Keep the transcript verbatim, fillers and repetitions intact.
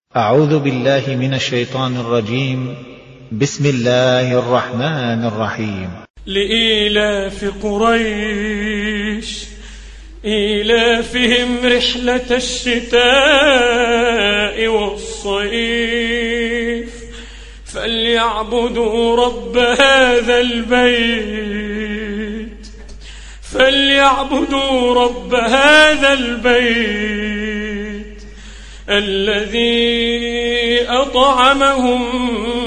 أعوذ بالله من الشيطان الرجيم. بسم الله الرحمن الرحيم. لإيلاف قريش إيلافهم رحلة الشتاء والصيف فليعبدوا رب هذا البيت فليعبدوا رب هذا البيت الذي أطعمهم